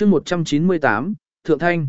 chương 198, Thượng Thanh.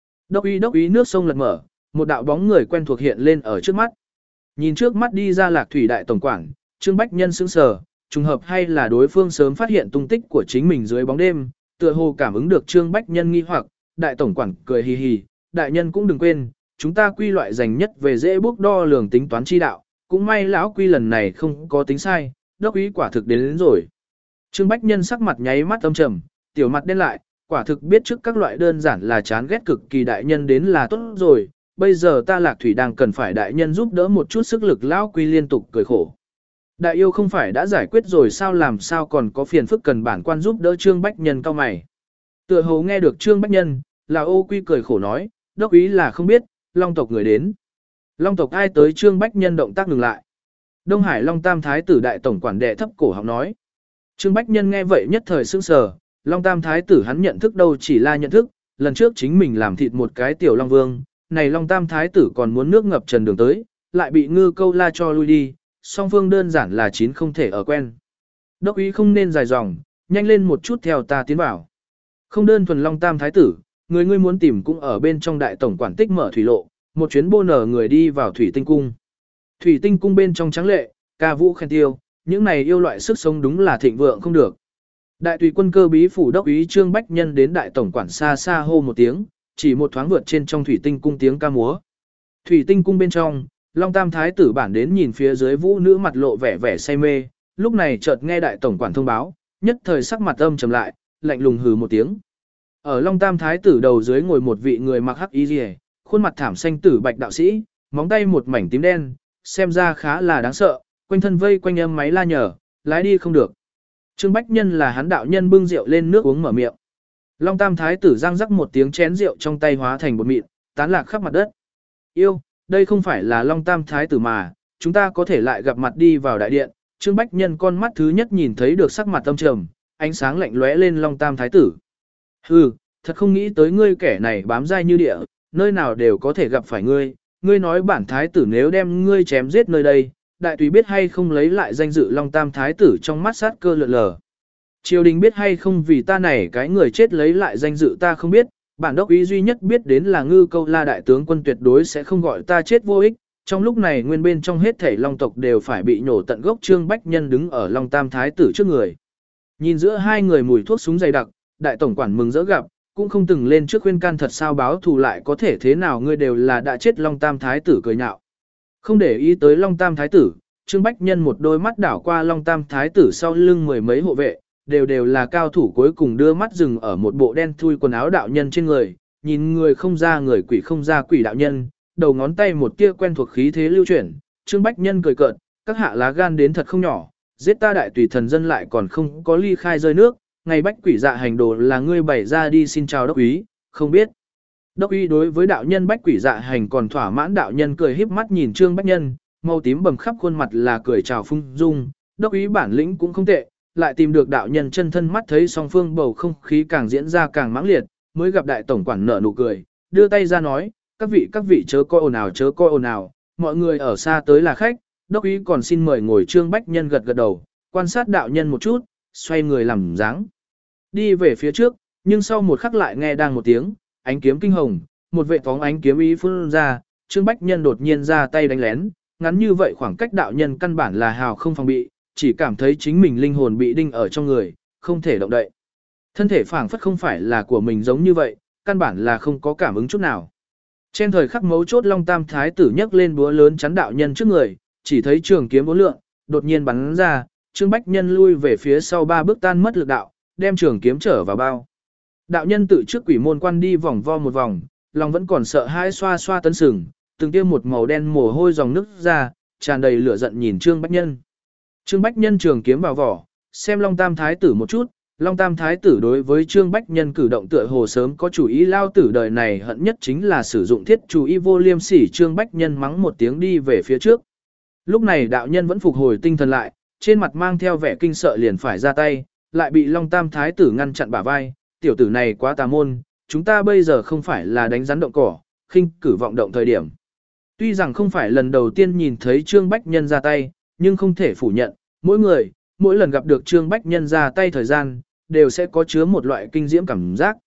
Đốc úy nước sông lật mở, một đạo bóng người quen thuộc hiện lên ở trước mắt. Nhìn trước mắt đi ra Lạc Thủy đại tổng quản, Trương Bách Nhân sững sờ, trùng hợp hay là đối phương sớm phát hiện tung tích của chính mình dưới bóng đêm, tựa hồ cảm ứng được Trương Bách Nhân nghi hoặc, đại tổng quản cười hì hì, đại nhân cũng đừng quên, chúng ta quy loại dành nhất về dễ bước đo lường tính toán chi đạo, cũng may lão quy lần này không có tính sai, đốc úy quả thực đến rồi. Trương Bách Nhân sắc mặt nháy mắt âm trầm, tiểu mặt đen lại, quả thực biết trước các loại đơn giản là chán ghét cực kỳ đại nhân đến là tốt rồi, bây giờ ta Lạc Thủy đang cần phải đại nhân giúp đỡ một chút sức lực, lão quy liên tục cười khổ. Đại yêu không phải đã giải quyết rồi sao, làm sao còn có phiền phức cần bản quan giúp đỡ. Trương Bách Nhân cao mày. Tựa hồ nghe được Trương Bách Nhân, là ô quy cười khổ nói, đốc úy là không biết, Long tộc người đến. Long tộc ai tới? Trương Bách Nhân động tác ngừng lại. Đông Hải Long Tam Thái tử đại tổng quản đệ thấp cổ họng nói. Trương Bách Nhân nghe vậy nhất thời sững sờ, Long Tam Thái tử hắn nhận thức đâu chỉ là nhận thức, lần trước chính mình làm thịt một cái tiểu Long Vương, này Long Tam Thái tử còn muốn nước ngập trần đường tới, lại bị Ngư Câu La cho lui đi, song phương đơn giản là chín không thể ở quen. Đốc úy không nên dài dòng, nhanh lên một chút theo ta tiến vào. Không đơn thuần Long Tam Thái tử, người ngươi muốn tìm cũng ở bên trong đại tổng quản tích mở thủy lộ, một chuyến bô nở người đi vào Thủy Tinh Cung. Thủy Tinh Cung bên trong trắng lệ, ca vũ khen tiêu, những này yêu loại sức sống đúng là thịnh vượng không được. Đại tùy quân cơ bí phủ đốc úy Trương Bách Nhân đến đại tổng quản xa xa hô một tiếng, chỉ một thoáng vượt trên trong Thủy Tinh Cung tiếng ca múa. Thủy Tinh Cung bên trong, Long Tam Thái tử bản đến nhìn phía dưới vũ nữ mặt lộ vẻ vẻ say mê, lúc này chợt nghe đại tổng quản thông báo, nhất thời sắc mặt âm trầm lại, lạnh lùng hừ một tiếng. Ở Long Tam Thái tử đầu dưới ngồi một vị người mặc hắc y liễu, khuôn mặt thảm xanh tử bạch đạo sĩ, móng tay một mảnh tím đen, xem ra khá là đáng sợ, quanh thân vây quanh âm máy la nhở, lái đi không được. Trương Bách Nhân là hắn đạo nhân bưng rượu lên nước uống mở miệng. Long Tam Thái tử răng rắc một tiếng, chén rượu trong tay hóa thành bột mịn, tán lạc khắp mặt đất. Yêu, đây không phải là Long Tam Thái tử mà, chúng ta có thể lại gặp mặt đi vào đại điện. Trương Bách Nhân con mắt thứ nhất nhìn thấy được sắc mặt âm trầm, ánh sáng lạnh lóe lên Long Tam Thái tử. Hừ, thật không nghĩ tới ngươi kẻ này bám dai như địa, nơi nào đều có thể gặp phải ngươi. Ngươi nói bản thái tử nếu đem ngươi chém giết nơi đây, đại tùy biết hay không lấy lại danh dự? Long Tam Thái tử trong mắt sát cơ lượn lờ. Triều đình biết hay không vì ta này cái người chết lấy lại danh dự ta không biết, bản đốc ý duy nhất biết đến là Ngư Câu La đại tướng quân tuyệt đối sẽ không gọi ta chết vô ích. Trong lúc này nguyên bên trong hết thảy Long tộc đều phải bị nhổ tận gốc. Trương Bách Nhân đứng ở Long Tam Thái tử trước người. Nhìn giữa hai người mùi thuốc súng dày đặc, đại tổng quản mừng rỡ gặp, cũng không từng lên trước khuyên can, thật sao báo thù lại có thể thế nào, ngươi đều là đã chết. Long Tam Thái tử cười nhạo. Không để ý tới Long Tam Thái tử, Trương Bách Nhân một đôi mắt đảo qua Long Tam Thái tử sau lưng mười mấy hộ vệ, đều là cao thủ, cuối cùng đưa mắt dừng ở một bộ đen thui quần áo đạo nhân trên người, nhìn người không ra người, quỷ không ra quỷ đạo nhân, đầu ngón tay một tia quen thuộc khí thế lưu chuyển. Trương Bách Nhân cười cợt, các hạ lá gan đến thật không nhỏ, giết ta đại tùy thần dân lại còn không có ly khai rơi nước, ngày bách quỷ dạ hành đồ là ngươi bày ra đi. Xin chào đốc úy, không biết. Đốc úy đối với đạo nhân bách quỷ dạ hành còn thỏa mãn, đạo nhân cười híp mắt nhìn Trương Bách Nhân, màu tím bầm khắp khuôn mặt là cười chào phung dung. Đốc úy bản lĩnh cũng không tệ, lại tìm được đạo nhân chân thân, mắt thấy song phương bầu không khí càng diễn ra càng mãng liệt, mới gặp đại tổng quản nở nụ cười, đưa tay ra nói, các vị chớ coi ồn ào, chớ coi ồn ào, mọi người ở xa tới là khách, đốc úy còn xin mời ngồi. Trương Bách Nhân gật gật đầu, quan sát đạo nhân một chút, xoay người làm dáng đi về phía trước, nhưng sau một khắc lại nghe đang một tiếng, ánh kiếm kinh hồng, một vệ phóng ánh kiếm ý phun ra, Trương Bách Nhân đột nhiên ra tay đánh lén, ngắn như vậy khoảng cách đạo nhân căn bản là hào không phòng bị, chỉ cảm thấy chính mình linh hồn bị đinh ở trong người, không thể động đậy. Thân thể phảng phất không phải là của mình giống như vậy, căn bản là không có cảm ứng chút nào. Trên thời khắc mấu chốt, Long Tam Thái tử nhấc lên búa lớn chắn đạo nhân trước người, chỉ thấy trường kiếm uốn lượn, đột nhiên bắn ra, Trương Bách Nhân lui về phía sau 3 bước, tan mất lực đạo, đem trường kiếm trở vào bao. Đạo nhân tự trước quỷ môn quan đi vòng vo một vòng, lòng vẫn còn sợ hãi, xoa xoa tấn sừng, từng tiêm một màu đen mồ hôi dòng nước ra, tràn đầy lửa giận nhìn Trương Bách Nhân. Trương Bách Nhân trường kiếm vào vỏ, xem Long Tam Thái tử một chút, Long Tam Thái tử đối với Trương Bách Nhân cử động tựa hồ sớm có chủ ý, lao tử đời này hận nhất chính là sử dụng thiết chủ ý vô liêm sỉ. Trương Bách Nhân mắng một tiếng đi về phía trước. Lúc này đạo nhân vẫn phục hồi tinh thần lại, trên mặt mang theo vẻ kinh sợ liền phải ra tay, lại bị Long Tam Thái tử ngăn chặn bả vai, tiểu tử này quá tà môn, chúng ta bây giờ không phải là đánh rắn động cỏ, khinh cử vọng động thời điểm. Tuy rằng không phải lần đầu tiên nhìn thấy Trương Bách Nhân ra tay, nhưng không thể phủ nhận, mỗi lần gặp được Trương Bách Nhân ra tay thời gian, đều sẽ có chứa một loại kinh diễm cảm giác.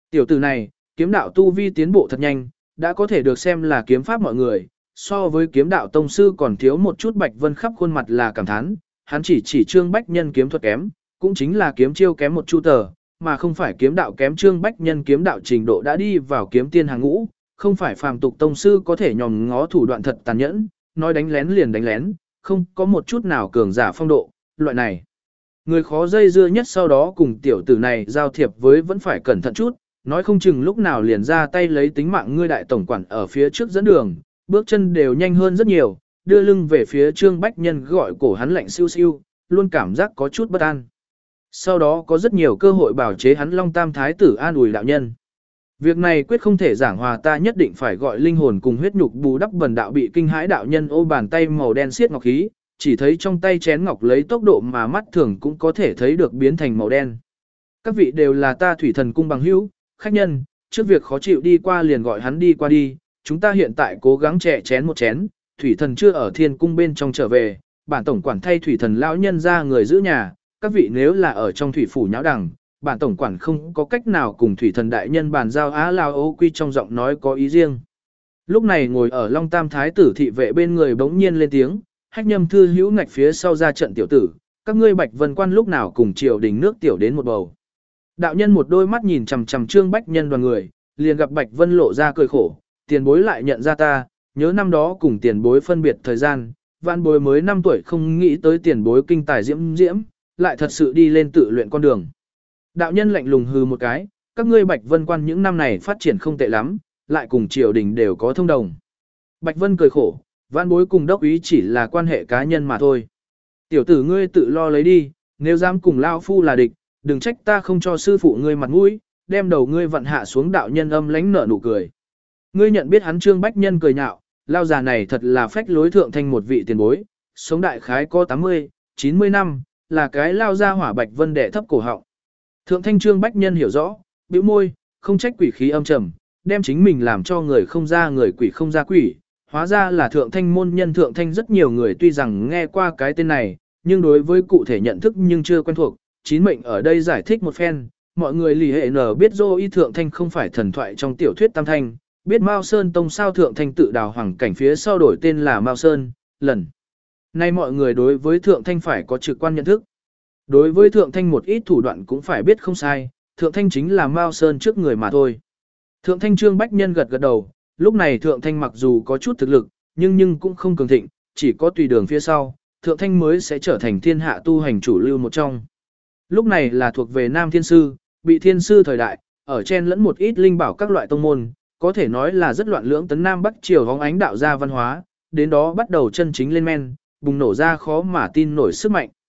Tiểu tử này, kiếm đạo tu vi tiến bộ thật nhanh, đã có thể được xem là kiếm pháp mọi người, so với kiếm đạo tông sư còn thiếu một chút. Bạch Vân khắp khuôn mặt là cảm thán, hắn chỉ Trương Bách Nhân kiếm thuật kém, cũng chính là kiếm chiêu kém một chu tờ, mà không phải kiếm đạo kém. Trương Bách Nhân kiếm đạo trình độ đã đi vào kiếm tiên hàng ngũ, không phải phàm tục tông sư có thể nhòm ngó thủ đoạn thật tàn nhẫn, nói đánh lén liền đánh lén, không có một chút nào cường giả phong độ, loại này. Người khó dây dưa nhất sau đó cùng tiểu tử này giao thiệp với vẫn phải cẩn thận chút, nói không chừng lúc nào liền ra tay lấy tính mạng ngươi. Đại tổng quản ở phía trước dẫn đường, bước chân đều nhanh hơn rất nhiều, đưa lưng về phía Trương Bách Nhân gọi cổ hắn lạnh siêu siêu, luôn cảm giác có chút bất an. Sau đó có rất nhiều cơ hội bảo chế hắn. Long Tam Thái tử an ủi đạo nhân. Việc này quyết không thể giảng hòa, ta nhất định phải gọi linh hồn cùng huyết nhục bù đắp. Bần đạo bị kinh hãi. Đạo nhân ô bàn tay màu đen siết ngọc khí, chỉ thấy trong tay chén ngọc lấy tốc độ mà mắt thường cũng có thể thấy được biến thành màu đen. Các vị đều là ta Thủy Thần cung bằng hữu, khách nhân, trước việc khó chịu đi qua liền gọi hắn đi qua đi, chúng ta hiện tại cố gắng chè chén một chén. Thủy Thần chưa ở Thiên cung bên trong trở về, bản tổng quản thay Thủy Thần lão nhân ra người giữ nhà, các vị nếu là ở trong thủy phủ nháo đằng, bản tổng quản không có cách nào cùng Thủy Thần đại nhân bàn giao. Á Lao Ô Quy trong giọng nói có ý riêng. Lúc này ngồi ở Long Tam Thái tử thị vệ bên người bỗng nhiên lên tiếng, Hách Nhâm thư hữu ngạch phía sau ra trận tiểu tử, các ngươi Bạch Vân quan lúc nào cùng triều đình nước tiểu đến một bầu. Đạo nhân một đôi mắt nhìn chằm chằm Trương Bách Nhân đoàn người, liền gặp Bạch Vân lộ ra cười khổ, tiền bối lại nhận ra ta, nhớ năm đó cùng tiền bối phân biệt thời gian, vạn bối mới 5 tuổi không nghĩ tới tiền bối kinh tài diễm diễm, lại thật sự đi lên tự luyện con đường. Đạo nhân lạnh lùng hừ một cái, các ngươi Bạch Vân quan những năm này phát triển không tệ lắm, lại cùng triều đình đều có thông đồng. Bạch Vân cười khổ, vạn bối cùng đốc ý chỉ là quan hệ cá nhân mà thôi. Tiểu tử ngươi tự lo lấy đi, nếu dám cùng lão phu là địch, đừng trách ta không cho sư phụ ngươi mặt mũi, đem đầu ngươi vặn hạ xuống. Đạo nhân âm lãnh nở nụ cười. Ngươi nhận biết hắn? Trương Bách Nhân cười nhạo, lao già này thật là phách lối. Thượng thanh một vị tiền bối, sống đại khái có 80, 90 năm, là cái lao ra hỏa. Bạch Vân đẻ thấp cổ họng. Thượng thanh Trương Bách Nhân hiểu rõ, bĩu môi, không trách quỷ khí âm trầm, đem chính mình làm cho người không ra người quỷ không ra quỷ. Hóa ra là thượng thanh môn nhân. Thượng thanh rất nhiều người tuy rằng nghe qua cái tên này, nhưng đối với cụ thể nhận thức nhưng chưa quen thuộc. Chín mệnh ở đây giải thích một phen, mọi người lì hệ nở biết dô y thượng thanh không phải thần thoại trong tiểu thuyết Tam Thanh, biết Mao Sơn Tông sao thượng thanh tự đào hoàng cảnh phía sau đổi tên là Mao Sơn, lần. Nay mọi người đối với thượng thanh phải có trực quan nhận thức. Đối với thượng thanh một ít thủ đoạn cũng phải biết không sai, thượng thanh chính là Mao Sơn trước người mà thôi. Thượng thanh Trương Bách Nhân gật gật đầu, lúc này thượng thanh mặc dù có chút thực lực, nhưng cũng không cường thịnh, chỉ có tùy đường phía sau, thượng thanh mới sẽ trở thành thiên hạ tu hành chủ lưu một trong. Lúc này là thuộc về Nam Thiên Sư, bị Thiên Sư thời đại, ở chen lẫn một ít linh bảo các loại tông môn, có thể nói là rất loạn lưỡng tấn Nam Bắc triều hóng ánh đạo gia văn hóa, đến đó bắt đầu chân chính lên men, bùng nổ ra khó mà tin nổi sức mạnh.